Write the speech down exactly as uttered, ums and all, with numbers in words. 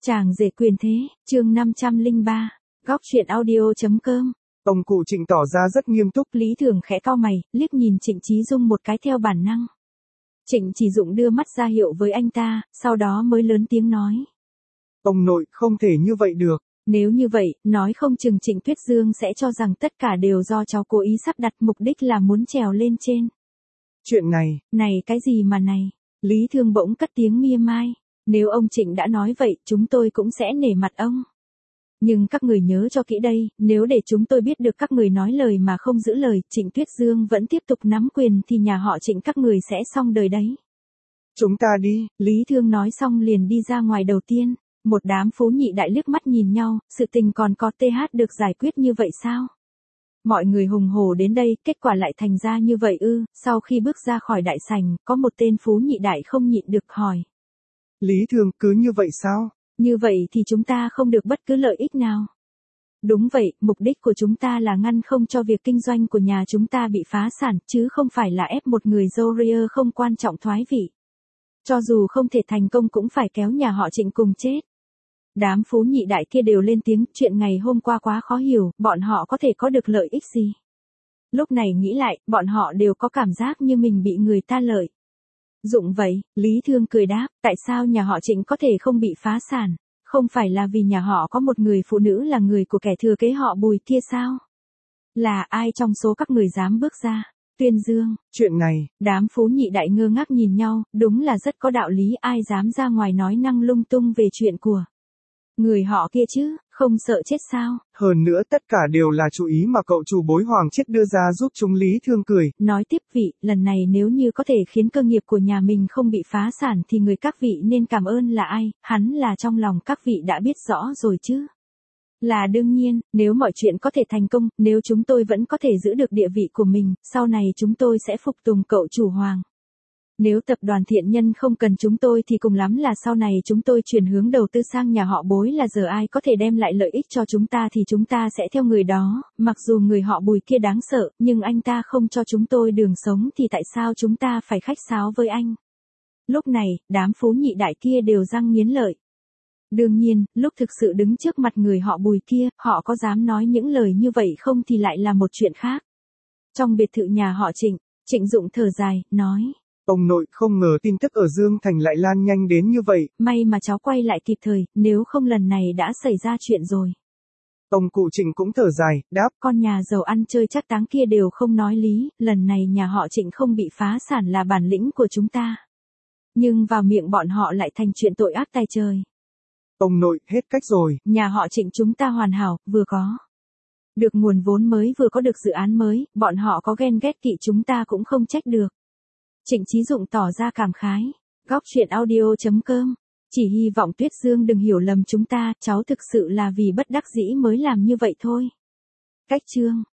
Chàng rể quyền thế, chương năm trăm lẻ ba, góc truyện audio.com. Ông cụ Trịnh tỏ ra rất nghiêm túc. Lý Thường khẽ cau mày, liếc nhìn Trịnh Chí Dung một cái theo bản năng. Trịnh Chỉ Dụng đưa mắt ra hiệu với anh ta, sau đó mới lớn tiếng nói. Ông nội, không thể như vậy được. Nếu như vậy, nói không chừng Trịnh Tuyết Dương sẽ cho rằng tất cả đều do cháu cố ý sắp đặt, mục đích là muốn trèo lên trên. Chuyện này, này cái gì mà này? Lý Thương bỗng cất tiếng mỉa mai. Nếu ông Trịnh đã nói vậy, chúng tôi cũng sẽ nể mặt ông. Nhưng các người nhớ cho kỹ đây, nếu để chúng tôi biết được các người nói lời mà không giữ lời, Trịnh Tuyết Dương vẫn tiếp tục nắm quyền thì nhà họ Trịnh các người sẽ xong đời đấy. Chúng ta đi. Lý Thương nói xong liền đi ra ngoài đầu tiên. Một đám phú nhị đại liếc mắt nhìn nhau, sự tình còn có th được giải quyết như vậy sao? Mọi người hùng hổ đến đây, kết quả lại thành ra như vậy ư? Sau khi bước ra khỏi đại sảnh, có một tên phú nhị đại không nhịn được hỏi. Lý Thương, cứ như vậy sao? Như vậy thì chúng ta không được bất cứ lợi ích nào. Đúng vậy, mục đích của chúng ta là ngăn không cho việc kinh doanh của nhà chúng ta bị phá sản, chứ không phải là ép một người Warrior không quan trọng thoái vị. Cho dù không thể thành công cũng phải kéo nhà họ Trịnh cùng chết. Đám phú nhị đại kia đều lên tiếng, chuyện ngày hôm qua quá khó hiểu, bọn họ có thể có được lợi ích gì. Lúc này nghĩ lại, bọn họ đều có cảm giác như mình bị người ta lợi dụng vậy. Lý Thương cười đáp, tại sao nhà họ Trịnh có thể không bị phá sản? Không phải là vì nhà họ có một người phụ nữ là người của kẻ thừa kế họ Bùi kia sao? Là ai trong số các người dám bước ra? Tuyên Dương. Chuyện này, đám phú nhị đại ngơ ngác nhìn nhau, đúng là rất có đạo lý, ai dám ra ngoài nói năng lung tung về chuyện của người họ kia chứ, không sợ chết sao? Hơn nữa tất cả đều là chủ ý mà cậu chủ bối Hoàng Chiết đưa ra giúp chúng. Lý Thương cười. Nói tiếp vị, lần này nếu như có thể khiến cơ nghiệp của nhà mình không bị phá sản thì người các vị nên cảm ơn là ai, hắn là trong lòng các vị đã biết rõ rồi chứ. Là đương nhiên, nếu mọi chuyện có thể thành công, nếu chúng tôi vẫn có thể giữ được địa vị của mình, sau này chúng tôi sẽ phục tùng cậu chủ Hoàng. Nếu tập đoàn Thiện Nhân không cần chúng tôi thì cùng lắm là sau này chúng tôi chuyển hướng đầu tư sang nhà họ Bối, là giờ ai có thể đem lại lợi ích cho chúng ta thì chúng ta sẽ theo người đó, mặc dù người họ Bùi kia đáng sợ, nhưng anh ta không cho chúng tôi đường sống thì tại sao chúng ta phải khách sáo với anh? Lúc này, đám phú nhị đại kia đều răng nghiến lợi. Đương nhiên, lúc thực sự đứng trước mặt người họ Bùi kia, họ có dám nói những lời như vậy không thì lại là một chuyện khác. Trong biệt thự nhà họ Trịnh, Trịnh Dụng thở dài, nói. Ông nội, không ngờ tin tức ở Dương Thành lại lan nhanh đến như vậy. May mà cháu quay lại kịp thời, nếu không lần này đã xảy ra chuyện rồi. Ông cụ Trịnh cũng thở dài, đáp. Con nhà giàu ăn chơi chắc táng kia đều không nói lý, lần này nhà họ Trịnh không bị phá sản là bản lĩnh của chúng ta. Nhưng vào miệng bọn họ lại thành chuyện tội ác tày trời. Ông nội, hết cách rồi. Nhà họ Trịnh chúng ta hoàn hảo, vừa có được nguồn vốn mới vừa có được dự án mới, bọn họ có ghen ghét kỵ chúng ta cũng không trách được. Trịnh Chí Dụng tỏ ra cảm khái. Góc truyện audio.com. Chỉ hy vọng Tuyết Dương đừng hiểu lầm chúng ta, cháu thực sự là vì bất đắc dĩ mới làm như vậy thôi. Cách chương.